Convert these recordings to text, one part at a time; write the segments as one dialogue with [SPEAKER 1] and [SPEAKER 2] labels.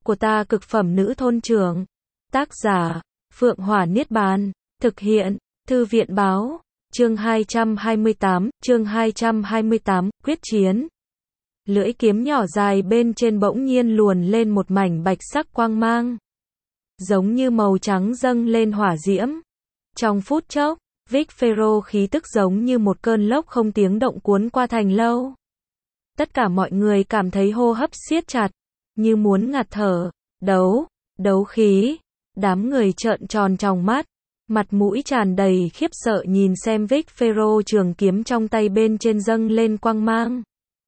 [SPEAKER 1] của ta cực phẩm nữ thôn trưởng. Tác giả, Phượng Hỏa Niết Bàn. Thực hiện, Thư viện Báo. Chương 228, quyết chiến. Lưỡi kiếm nhỏ dài bên trên bỗng nhiên luồn lên một mảnh bạch sắc quang mang. Giống như màu trắng dâng lên hỏa diễm. Trong phút chốc, Vic Pharaoh khí tức giống như một cơn lốc không tiếng động cuốn qua thành lâu. Tất cả mọi người cảm thấy hô hấp siết chặt, như muốn ngạt thở. Đấu khí. Đám người trợn tròn tròng mắt, mặt mũi tràn đầy khiếp sợ nhìn xem Vic Pharaoh trường kiếm trong tay bên trên dâng lên quang mang.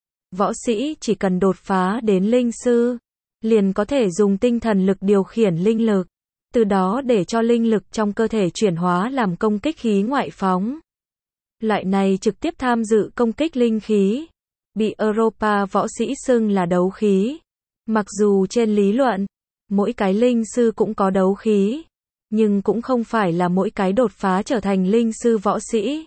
[SPEAKER 1] Võ sĩ chỉ cần đột phá đến linh sư, liền có thể dùng tinh thần lực điều khiển linh lực, từ đó để cho linh lực trong cơ thể chuyển hóa làm công kích khí ngoại phóng. Loại này trực tiếp tham dự công kích linh khí, bị Europa võ sĩ xưng là đấu khí. Mặc dù trên lý luận, mỗi cái linh sư cũng có đấu khí, nhưng cũng không phải là mỗi cái đột phá trở thành linh sư võ sĩ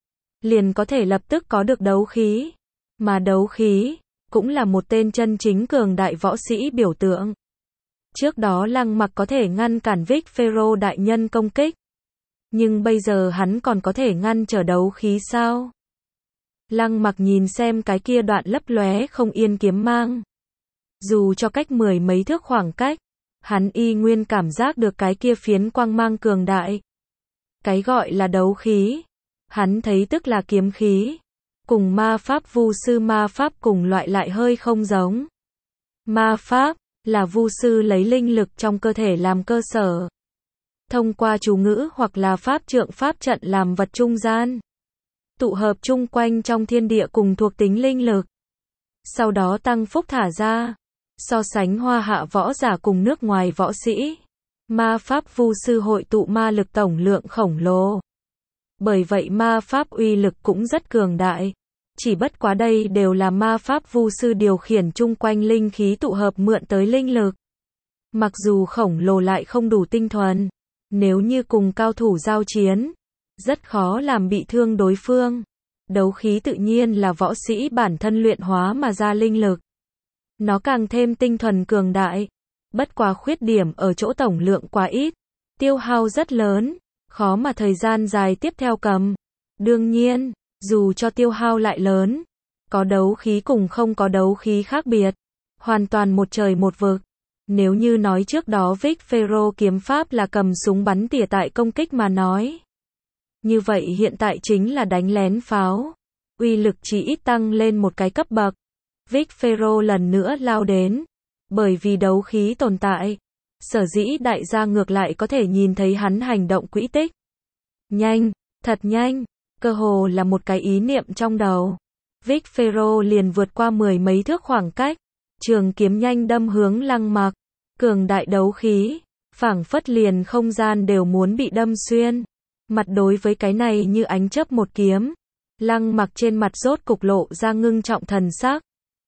[SPEAKER 1] liền có thể lập tức có được đấu khí, mà đấu khí cũng là một tên chân chính cường đại võ sĩ biểu tượng. Trước đó Lăng Mặc có thể ngăn cản Vic Pharaoh đại nhân công kích, nhưng bây giờ hắn còn có thể ngăn trở đấu khí sao? Lăng Mặc nhìn xem cái kia đoạn lấp lóe không yên kiếm mang. Dù cho cách mười mấy thước khoảng cách, hắn y nguyên cảm giác được cái kia phiến quang mang cường đại. Cái gọi là đấu khí, hắn thấy tức là kiếm khí, cùng ma pháp vu sư ma pháp cùng loại lại hơi không giống. Ma pháp là vu sư lấy linh lực trong cơ thể làm cơ sở, thông qua chú ngữ hoặc là pháp trượng pháp trận làm vật trung gian, tụ hợp chung quanh trong thiên địa cùng thuộc tính linh lực, sau đó tăng phúc thả ra. So sánh hoa hạ võ giả cùng nước ngoài võ sĩ, ma pháp vu sư hội tụ ma lực tổng lượng khổng lồ. Bởi vậy ma pháp uy lực cũng rất cường đại. Chỉ bất quá đây đều là ma pháp vu sư điều khiển chung quanh linh khí tụ hợp mượn tới linh lực. Mặc dù khổng lồ lại không đủ tinh thuần, nếu như cùng cao thủ giao chiến, rất khó làm bị thương đối phương. Đấu khí tự nhiên là võ sĩ bản thân luyện hóa mà ra linh lực. Nó càng thêm tinh thuần cường đại, bất quá khuyết điểm ở chỗ tổng lượng quá ít, tiêu hao rất lớn, khó mà thời gian dài tiếp theo cầm. Đương nhiên, dù cho tiêu hao lại lớn, có đấu khí cùng không có đấu khí khác biệt, hoàn toàn một trời một vực. Nếu như nói trước đó Vic Pharaoh kiếm pháp là cầm súng bắn tỉa tại công kích mà nói, như vậy hiện tại chính là đánh lén pháo, uy lực chỉ ít tăng lên một cái cấp bậc. Vic Pharaoh lần nữa lao đến, bởi vì đấu khí tồn tại, sở dĩ đại gia ngược lại có thể nhìn thấy hắn hành động quỹ tích. Nhanh, thật nhanh, cơ hồ là một cái ý niệm trong đầu. Vic Pharaoh liền vượt qua mười mấy thước khoảng cách, trường kiếm nhanh đâm hướng Lăng Mặc, cường đại đấu khí, phảng phất liền không gian đều muốn bị đâm xuyên. Mặt đối với cái này như ánh chớp một kiếm, Lăng Mặc trên mặt rốt cục lộ ra ngưng trọng thần sắc.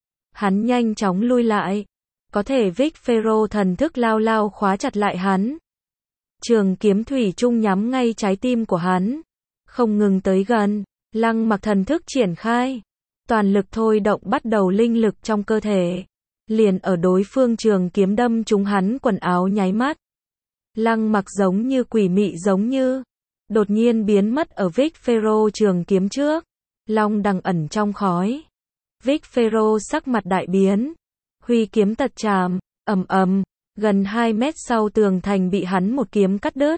[SPEAKER 1] Hắn nhanh chóng lui lại, có thể Vic Pharaoh thần thức lao khóa chặt lại hắn. Trường kiếm thủy chung nhắm ngay trái tim của hắn, không ngừng tới gần. Lăng Mặc thần thức triển khai, toàn lực thôi động bắt đầu linh lực trong cơ thể, liền ở đối phương trường kiếm đâm trúng hắn quần áo nháy mắt. Lăng Mặc giống như quỷ mị giống như, đột nhiên biến mất ở Vic Pharaoh trường kiếm trước, long đằng ẩn trong khói. Vic Pharaoh sắc mặt đại biến, huy kiếm tật chạm, ầm, gần 2 mét sau tường thành bị hắn một kiếm cắt đứt,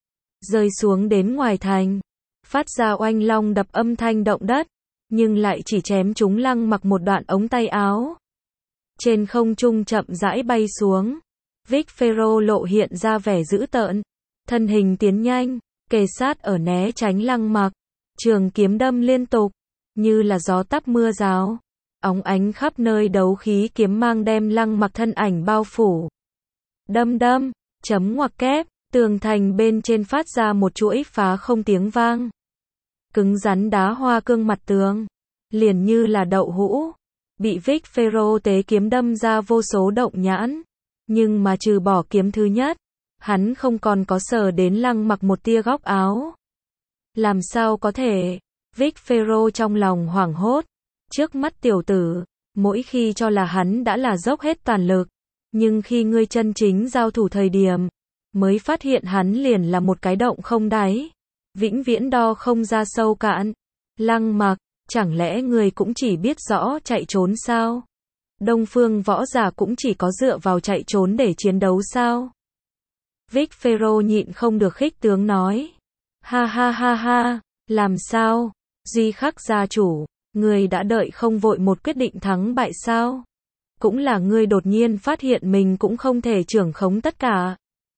[SPEAKER 1] rơi xuống đến ngoài thành, phát ra oanh long đập âm thanh động đất, nhưng lại chỉ chém trúng Lăng Mặc một đoạn ống tay áo. Trên không trung chậm rãi bay xuống, Vic Pharaoh lộ hiện ra vẻ dữ tợn, thân hình tiến nhanh, kề sát ở né tránh Lăng Mặc, trường kiếm đâm liên tục, như là gió táp mưa rào. Óng ánh khắp nơi đấu khí kiếm mang đem Lăng Mặc thân ảnh bao phủ. Đâm, chấm ngoặc kép, tường thành bên trên phát ra một chuỗi phá không tiếng vang. Cứng rắn đá hoa cương mặt tường, liền như là đậu hũ, bị Vic Pharaoh tế kiếm đâm ra vô số động nhãn. Nhưng mà trừ bỏ kiếm thứ nhất, hắn không còn có sờ đến Lăng Mặc một tia góc áo. Làm sao có thể? Vic Pharaoh trong lòng hoảng hốt. Trước mắt tiểu tử, mỗi khi cho là hắn đã là dốc hết toàn lực, Nhưng khi ngươi chân chính giao thủ thời điểm, mới phát hiện hắn liền là một cái động không đáy, vĩnh viễn đo không ra sâu cạn. Lăng Mặc, chẳng lẽ ngươi cũng chỉ biết rõ chạy trốn sao? Đông phương võ giả cũng chỉ có dựa vào chạy trốn để chiến đấu sao? Vic Pharaoh nhịn không được khích tướng nói. Ha ha ha ha, làm sao? Duy Khắc gia chủ, ngươi đã đợi không vội một quyết định thắng bại sao? Cũng là ngươi đột nhiên phát hiện mình cũng không thể trưởng khống tất cả.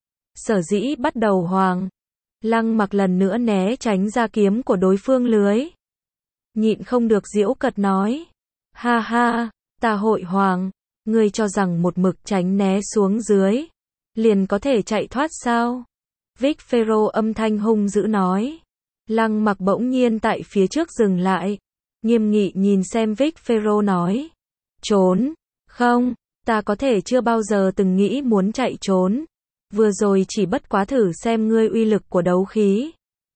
[SPEAKER 1] Sở dĩ bắt đầu Hoàng. Lăng Mặc lần nữa né tránh ra kiếm của đối phương lưới. Nhịn không được giễu cợt nói. Ha ha, ta hội Hoàng, ngươi cho rằng một mực tránh né xuống dưới, liền có thể chạy thoát sao? Vic Pharaoh âm thanh hung dữ nói. Lăng Mặc bỗng nhiên tại phía trước dừng lại, nghiêm nghị nhìn xem Vic Pharaoh nói. Trốn, không, ta có thể chưa bao giờ từng nghĩ muốn chạy trốn. Vừa rồi chỉ bất quá thử xem ngươi uy lực của đấu khí.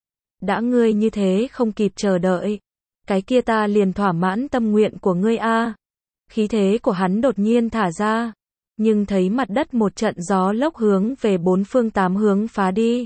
[SPEAKER 1] Đã ngươi như thế không kịp chờ đợi, cái kia ta liền thỏa mãn tâm nguyện của ngươi a. Khí thế của hắn đột nhiên thả ra, nhưng thấy mặt đất một trận gió lốc hướng về bốn phương tám hướng phá đi.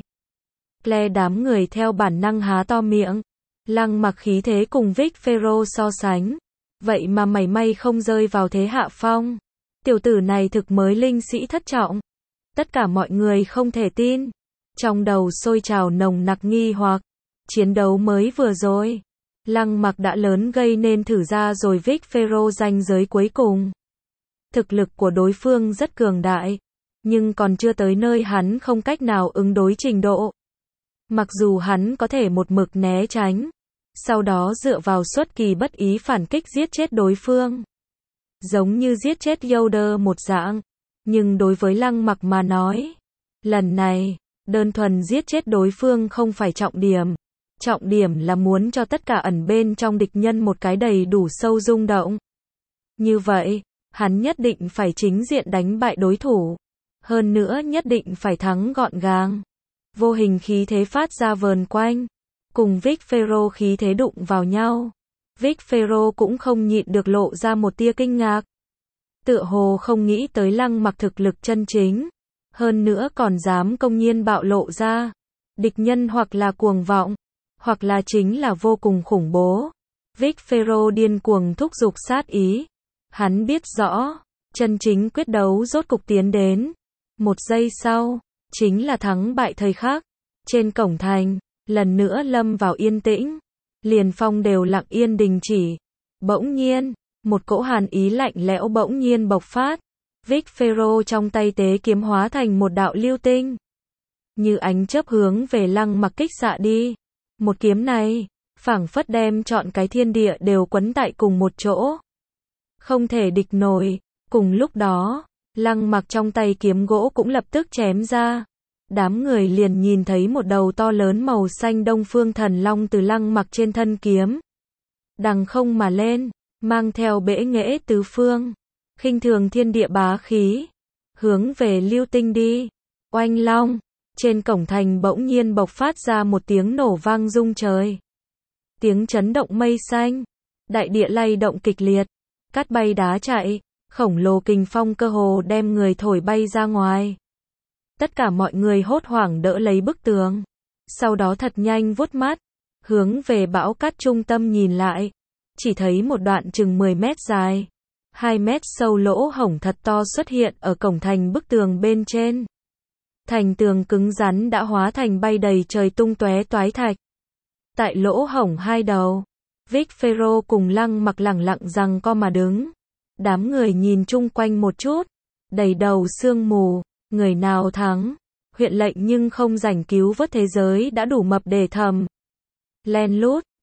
[SPEAKER 1] Cle đám người theo bản năng há to miệng. Lăng Mặc khí thế cùng Vic Pharaoh so sánh, vậy mà mảy may không rơi vào thế hạ phong. Tiểu tử này thực mới linh sĩ thất trọng. Tất cả mọi người không thể tin, trong đầu sôi trào nồng nặc nghi hoặc. Chiến đấu mới vừa rồi, Lăng Mặc đã lớn gây nên thử ra rồi Vic Pharaoh ranh giới cuối cùng. Thực lực của đối phương rất cường đại, nhưng còn chưa tới nơi hắn không cách nào ứng đối trình độ. Mặc dù hắn có thể một mực né tránh, sau đó dựa vào xuất kỳ bất ý phản kích giết chết đối phương. Giống như giết chết Yoda một dạng. Nhưng đối với Lăng Mặc mà nói, lần này, đơn thuần giết chết đối phương không phải trọng điểm. Trọng điểm là muốn cho tất cả ẩn bên trong địch nhân một cái đầy đủ sâu rung động. Như vậy, hắn nhất định phải chính diện đánh bại đối thủ. Hơn nữa nhất định phải thắng gọn gàng. Vô hình khí thế phát ra vờn quanh, cùng Vic Pharaoh khí thế đụng vào nhau. Vic Pharaoh cũng không nhịn được lộ ra một tia kinh ngạc. Tựa hồ không nghĩ tới Lăng Mặc thực lực chân chính, hơn nữa còn dám công nhiên bạo lộ ra. Địch nhân hoặc là cuồng vọng, hoặc là chính là vô cùng khủng bố. Vic Pharaoh điên cuồng thúc giục sát ý. Hắn biết rõ, chân chính quyết đấu rốt cục tiến đến. Một giây sau, chính là thắng bại thời khắc. Trên cổng thành, lần nữa lâm vào yên tĩnh. Liền phong đều lặng yên đình chỉ. Bỗng nhiên, một cỗ hàn ý lạnh lẽo bỗng nhiên bộc phát. Vic Pharaoh trong tay tế kiếm hóa thành một đạo lưu tinh, như ánh chớp hướng về Lăng Mặc kích xạ đi. Một kiếm này, phảng phất đem trọn cái thiên địa đều quấn tại cùng một chỗ. Không thể địch nổi. Cùng lúc đó, Lăng Mặc trong tay kiếm gỗ cũng lập tức chém ra. Đám người liền nhìn thấy một đầu to lớn màu xanh Đông Phương Thần Long từ Lăng Mặc trên thân kiếm đằng không mà lên, mang theo bệ nghệ tứ phương, khinh thường thiên địa bá khí, hướng về lưu tinh đi. Oanh long, trên cổng thành bỗng nhiên bộc phát ra một tiếng nổ vang rung trời. Tiếng chấn động mây xanh, đại địa lay động kịch liệt, cát bay đá chạy, khổng lồ kình phong cơ hồ đem người thổi bay ra ngoài. Tất cả mọi người hốt hoảng đỡ lấy bức tường, sau đó thật nhanh vuốt mắt, hướng về bão cát trung tâm nhìn lại, chỉ thấy một đoạn chừng 10 mét dài, 2 mét sâu lỗ hổng thật to xuất hiện ở cổng thành bức tường bên trên. Thành tường cứng rắn đã hóa thành bay đầy trời tung tóe toái thạch. Tại lỗ hổng hai đầu, Vic Pharaoh cùng Lăng Mặc lẳng lặng giằng co mà đứng. Đám người nhìn chung quanh một chút, đầy đầu sương mù, người nào thắng? Huyện lệnh nhưng không rảnh cứu vớt thế giới đã đủ mập để thầm. Len lút,